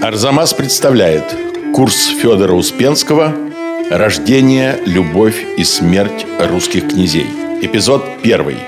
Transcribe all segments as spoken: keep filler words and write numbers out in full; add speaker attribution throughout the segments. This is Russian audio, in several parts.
Speaker 1: Арзамас представляет курс Федора Успенского «Рождение, любовь и смерть русских князей». Эпизод первый.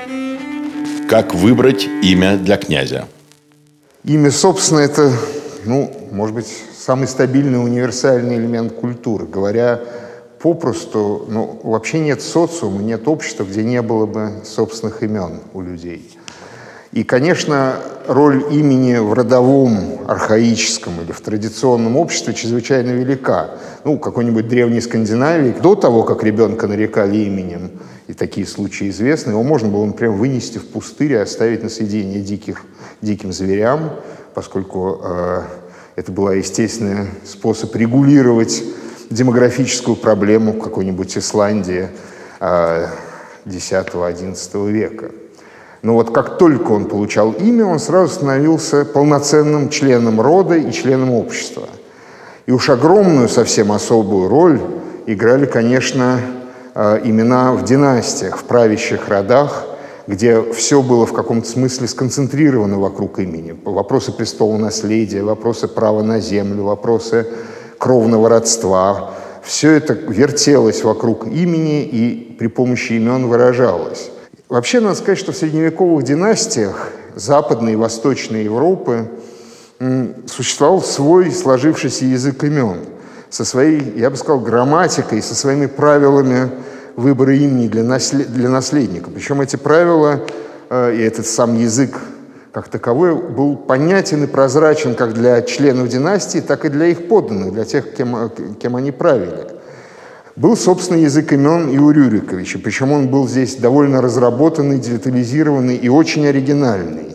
Speaker 1: Как выбрать имя для князя?
Speaker 2: Имя, собственно, это, ну, может быть, самый стабильный универсальный элемент культуры. Говоря попросту, ну, вообще нет социума, нет общества, где не было бы собственных имен у людей. И, конечно, роль имени в родовом, архаическом или в традиционном обществе чрезвычайно велика. Ну, какой-нибудь древней Скандинавии, до того, как ребенка нарекали именем, и такие случаи известны, его можно было, например, вынести в пустырь и оставить на съедение диких, диким зверям, поскольку э, это был естественный способ регулировать демографическую проблему в какой-нибудь Исландии э, десятого-одиннадцатого века. Но вот как только он получал имя, он сразу становился полноценным членом рода и членом общества. И уж огромную, совсем особую роль играли, конечно, имена в династиях, в правящих родах, где все было в каком-то смысле сконцентрировано вокруг имени. Вопросы престола наследия, вопросы права на землю, вопросы кровного родства. Все это вертелось вокруг имени и при помощи имен выражалось. Вообще, надо сказать, что в средневековых династиях Западной и Восточной Европы существовал свой сложившийся язык имен со своей, я бы сказал, грамматикой, со своими правилами выбора имени для, наслед... для наследника. Причем эти правила э, и этот сам язык как таковой был понятен и прозрачен как для членов династии, так и для их подданных, для тех, кем, кем они правили. Был, собственно, язык имен и у Рюриковича, причем он был здесь довольно разработанный, детализированный и очень оригинальный.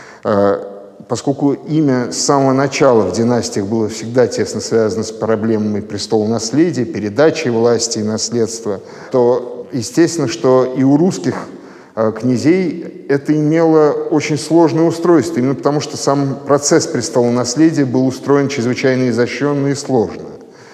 Speaker 2: Поскольку имя с самого начала в династиях было всегда тесно связано с проблемами престола наследия, передачи власти и наследства, то естественно, что и у русских князей это имело очень сложное устройство, именно потому что сам процесс престола наследия был устроен чрезвычайно изощренно и сложно.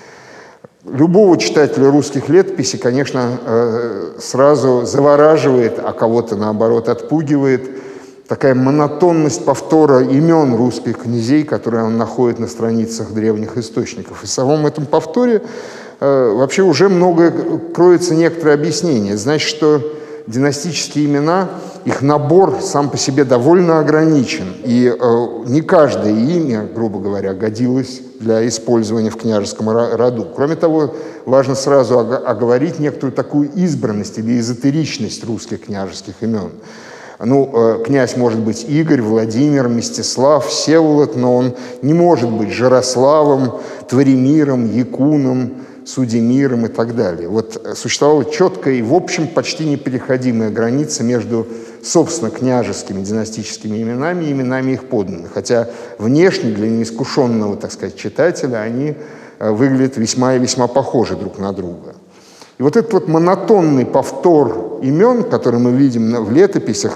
Speaker 2: Любого читателя русских летописей, конечно, сразу завораживает, а кого-то, наоборот, отпугивает такая монотонность повтора имен русских князей, которые он находит на страницах древних источников. И в самом этом повторе вообще уже многое кроется некоторое объяснение. Значит, что династические имена, их набор сам по себе довольно ограничен. И э, не каждое имя, грубо говоря, годилось для использования в княжеском роду. Кроме того, важно сразу оговорить некоторую такую избранность или эзотеричность русских княжеских имен. Ну, э, князь может быть Игорь, Владимир, Мстислав, Всеволод, но он не может быть Жарославом, Творимиром, Якуном, Судемиром и так далее. Вот существовала четкая и, в общем, почти непереходимая граница между, собственно, княжескими династическими именами и именами их подданных. Хотя внешне для неискушенного, так сказать, читателя они выглядят весьма и весьма похожи друг на друга. И вот этот вот монотонный повтор имен, который мы видим в летописях,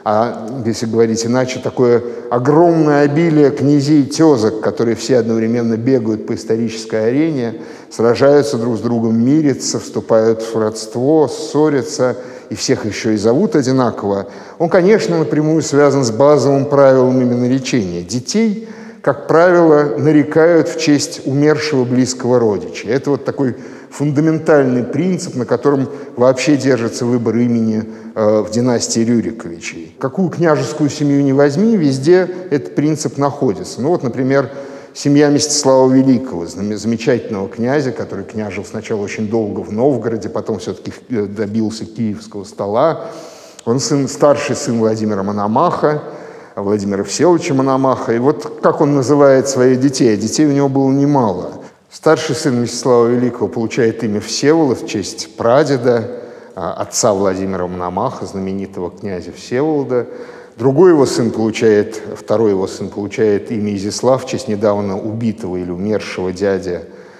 Speaker 2: а если говорить иначе, такое огромное обилие князей, тезок, которые все одновременно бегают по исторической арене, сражаются друг с другом, мирятся, вступают в родство, ссорятся, и всех еще и зовут одинаково, он, конечно, напрямую связан с базовым правилом именно наречения. Детей, как правило, нарекают в честь умершего близкого родича. Это вот такой фундаментальный принцип, на котором вообще держится выбор имени э, в династии Рюриковичей. Какую княжескую семью не возьми, везде этот принцип находится. Ну вот, например, семья Мстислава Великого, замечательного князя, который княжил сначала очень долго в Новгороде, потом все-таки добился киевского стола. Он сын, старший сын Владимира Мономаха, Владимира Всеволодовича Мономаха. И вот как он называет своих детей, а детей у него было немало. Старший сын Мстислава Великого получает имя Всеволод в честь прадеда, отца Владимира Мономаха, знаменитого князя Всеволода. Другой его сын получает, второй его сын получает имя Изяслав в честь недавно убитого или умершего дяди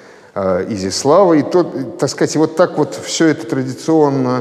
Speaker 2: Изяслава. И, тот, так сказать, вот так вот все это традиционно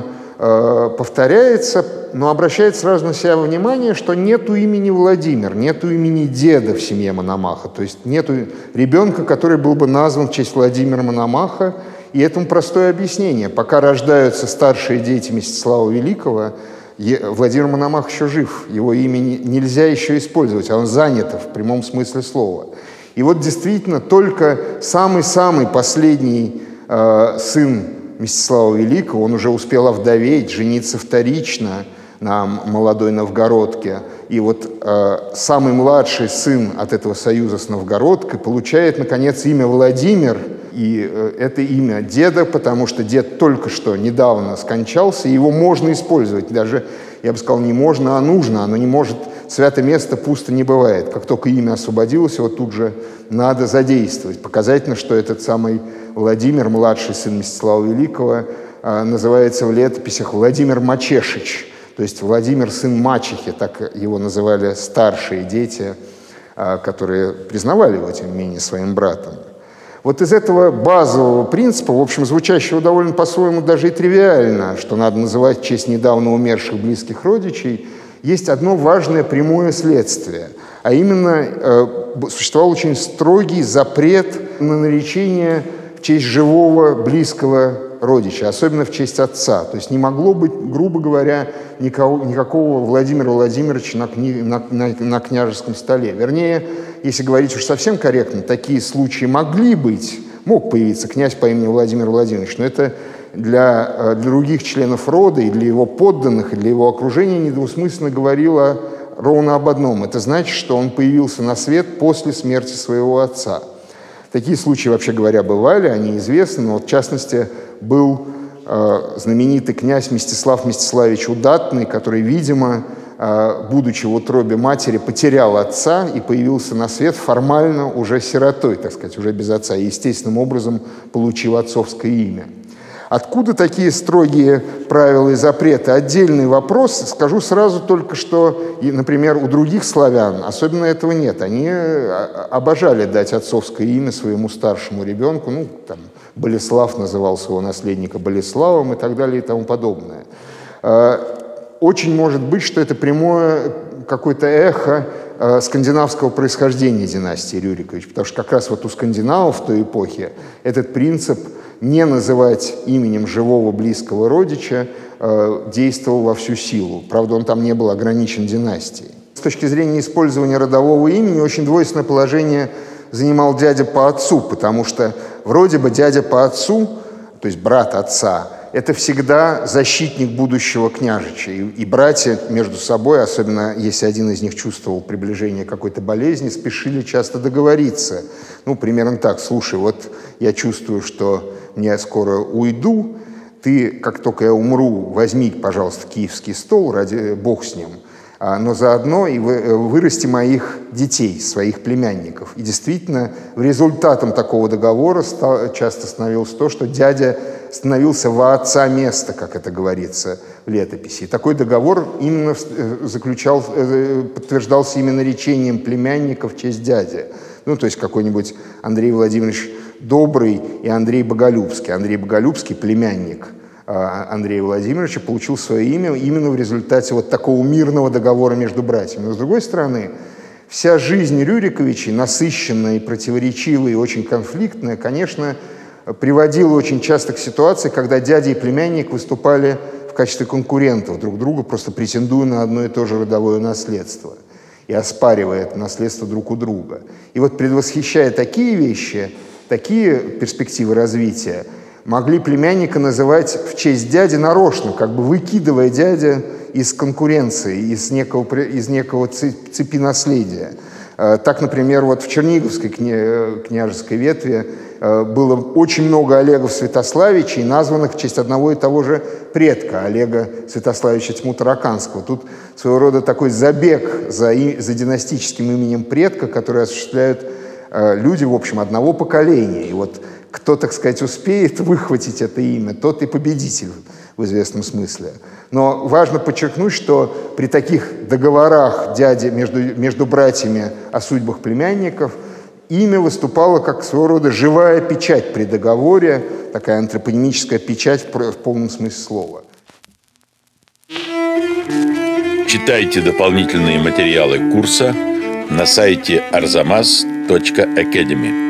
Speaker 2: повторяется, но обращает сразу на себя внимание, что нету имени Владимир, нету имени деда в семье Мономаха, то есть нету ребенка, который был бы назван в честь Владимира Мономаха, и этому простое объяснение. Пока рождаются старшие дети Мстислава Великого, Владимир Мономах еще жив, его имя нельзя еще использовать, а он занят в прямом смысле слова. И вот действительно только самый-самый последний э, сын Мстислава Великого, он уже успел овдоветь, жениться вторично на молодой новгородке. И вот э, самый младший сын от этого союза с новгородкой получает, наконец, имя Владимир. И э, это имя деда, потому что дед только что недавно скончался, и его можно использовать. Даже, я бы сказал, не можно, а нужно. Оно не может, свято место пусто не бывает. Как только имя освободилось, его тут же надо задействовать. Показательно, что этот самый Владимир, младший сын Мстислава Великого, э, называется в летописях Владимир Мачешич. То есть Владимир сын мачехи, так его называли старшие дети, э, которые признавали его, тем не менее, своим братом. Вот из этого базового принципа, в общем, звучащего довольно по-своему даже и тривиально, что надо называть в честь недавно умерших близких родичей, есть одно важное прямое следствие. А именно, э, существовал очень строгий запрет на наречение в честь живого близкого родича, особенно в честь отца. То есть не могло быть, грубо говоря, никого, никакого Владимира Владимировича на, кни, на, на, на княжеском столе. Вернее, если говорить уж совсем корректно, такие случаи могли быть, мог появиться князь по имени Владимир Владимирович, но это для, для других членов рода и для его подданных, и для его окружения недвусмысленно говорило ровно об одном. Это значит, что он появился на свет после смерти своего отца. Такие случаи, вообще говоря, бывали, они известны, но вот, в частности, был э, знаменитый князь Мстислав Мстиславич Удатный, который, видимо, э, будучи в утробе матери, потерял отца и появился на свет формально уже сиротой, так сказать, уже без отца, и естественным образом получил отцовское имя. Откуда такие строгие правила и запреты? Отдельный вопрос. Скажу сразу только, что, например, у других славян особенно этого нет. Они обожали дать отцовское имя своему старшему ребенку. Ну, там, Болеслав называл своего наследника Болеславом и так далее и тому подобное. Очень может быть, что это прямое какое-то эхо скандинавского происхождения династии Рюрикович, потому что как раз вот у скандинавов в той эпохе этот принцип не называть именем живого близкого родича э, действовал во всю силу. Правда, он там не был ограничен династией. С точки зрения использования родового имени очень двойственное положение занимал дядя по отцу, потому что вроде бы дядя по отцу, то есть брат отца, это всегда защитник будущего княжича. И, и братья между собой, особенно если один из них чувствовал приближение какой-то болезни, спешили часто договориться. Ну, примерно так: слушай, вот я чувствую, что я скоро уйду, ты, как только я умру, возьми, пожалуйста, киевский стол, ради бог с ним, но заодно и вырасти моих детей, своих племянников. И действительно, результатом такого договора часто становилось то, что дядя становился во отца места, как это говорится в летописи. И такой договор именно заключал, подтверждался именно речением племянников в честь дяди. Ну, то есть какой-нибудь Андрей Владимирович Добрый и Андрей Боголюбский. Андрей Боголюбский, племянник Андрея Владимировича, получил свое имя именно в результате вот такого мирного договора между братьями. Но, с другой стороны, вся жизнь Рюриковичей, насыщенная и противоречивая, и очень конфликтная, конечно, приводила очень часто к ситуации, когда дядя и племянник выступали в качестве конкурентов друг другу, просто претендуя на одно и то же родовое наследство и оспаривая это наследство друг у друга. И вот, предвосхищая такие вещи, такие перспективы развития, могли племянника называть в честь дяди нарочно, как бы выкидывая дядя из конкуренции, из некого, из некого цепи наследия. Так, например, вот в Черниговской кня, княжеской ветви было очень много Олегов Святославичей, названных в честь одного и того же предка, Олега Святославича Тьму-Тараканского. Тут своего рода такой забег за, за династическим именем предка, который осуществляют люди, в общем, одного поколения. И вот кто, так сказать, успеет выхватить это имя, тот и победитель в известном смысле. Но важно подчеркнуть, что при таких договорах дяди между, между братьями о судьбах племянников имя выступало как своего рода живая печать при договоре, такая антропонимическая печать в, в полном смысле слова.
Speaker 1: Читайте дополнительные материалы курса на сайте арзамас точка академи.